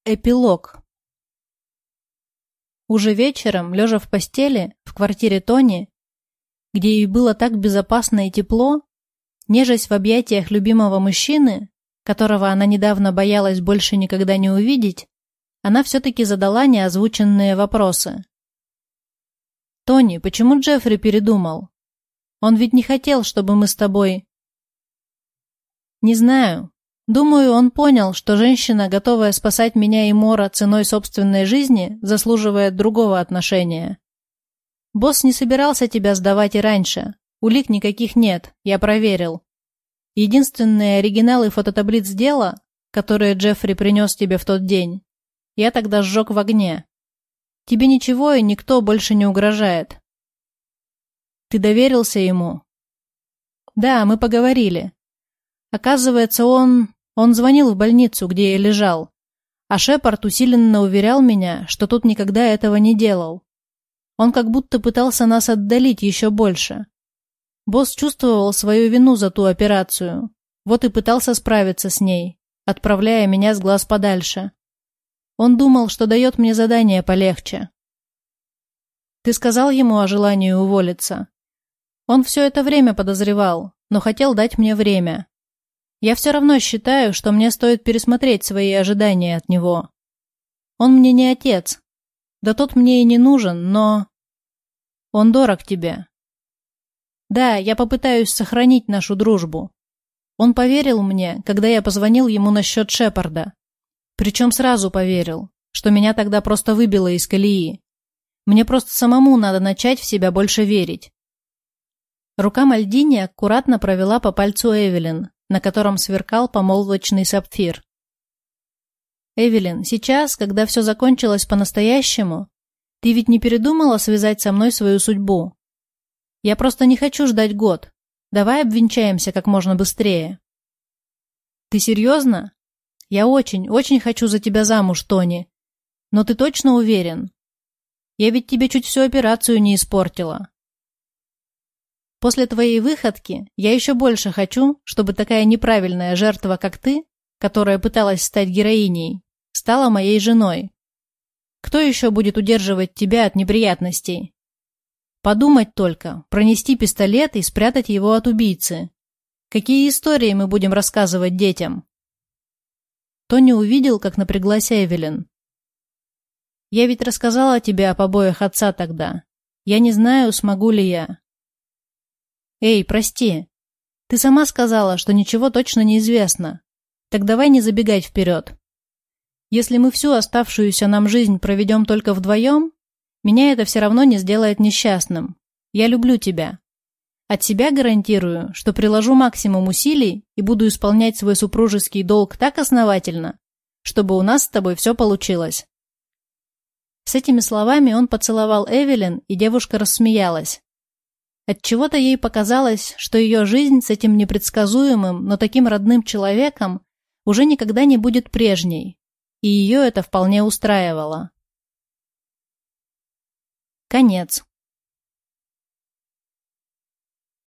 Эпилог. Уже вечером, лежа в постели, в квартире Тони, где ей было так безопасно и тепло, нежась в объятиях любимого мужчины, которого она недавно боялась больше никогда не увидеть, она все-таки задала неозвученные вопросы. «Тони, почему Джеффри передумал? Он ведь не хотел, чтобы мы с тобой...» «Не знаю. Думаю, он понял, что женщина, готовая спасать меня и Мора ценой собственной жизни, заслуживает другого отношения. Босс не собирался тебя сдавать и раньше. Улик никаких нет, я проверил. Единственные оригиналы фототаблиц дела, которые Джеффри принес тебе в тот день, я тогда сжег в огне. Тебе ничего и никто больше не угрожает. Ты доверился ему?» «Да, мы поговорили. Оказывается, он звонил в больницу, где я лежал, а Шепард усиленно уверял меня, что тот никогда этого не делал. Он как будто пытался нас отдалить еще больше. Босс чувствовал свою вину за ту операцию, вот и пытался справиться с ней, отправляя меня с глаз подальше. Он думал, что дает мне задание полегче. Ты сказал ему о желании уволиться? Он все это время подозревал, но хотел дать мне время. Я все равно считаю, что мне стоит пересмотреть свои ожидания от него. Он мне не отец. Да тот мне и не нужен, но... Он дорог тебе. Да, я попытаюсь сохранить нашу дружбу. Он поверил мне, когда я позвонил ему насчет Шепарда. Причем сразу поверил, что меня тогда просто выбило из колеи. Мне просто самому надо начать в себя больше верить. Рука Мальдини аккуратно провела по пальцу Эвелин, на котором сверкал помолвочный сапфир. «Эвелин, сейчас, когда все закончилось по-настоящему, ты ведь не передумала связать со мной свою судьбу? Я просто не хочу ждать год. Давай обвенчаемся как можно быстрее». «Ты серьезно? Я очень, очень хочу за тебя замуж, Тони. Но ты точно уверен? Я ведь тебе чуть всю операцию не испортила». «После твоей выходки я еще больше хочу, чтобы такая неправильная жертва, как ты, которая пыталась стать героиней, стала моей женой. Кто еще будет удерживать тебя от неприятностей? Подумать только, пронести пистолет и спрятать его от убийцы. Какие истории мы будем рассказывать детям?» Тони увидел, как напряглась Эвелин. «Я ведь рассказала тебе о побоях отца тогда. Я не знаю, смогу ли я». «Эй, прости. Ты сама сказала, что ничего точно не известно. Так давай не забегать вперед. Если мы всю оставшуюся нам жизнь проведем только вдвоем, меня это все равно не сделает несчастным. Я люблю тебя. От себя гарантирую, что приложу максимум усилий и буду исполнять свой супружеский долг так основательно, чтобы у нас с тобой все получилось». С этими словами он поцеловал Эвелин, и девушка рассмеялась. Отчего-то ей показалось, что ее жизнь с этим непредсказуемым, но таким родным человеком уже никогда не будет прежней, и ее это вполне устраивало. Конец.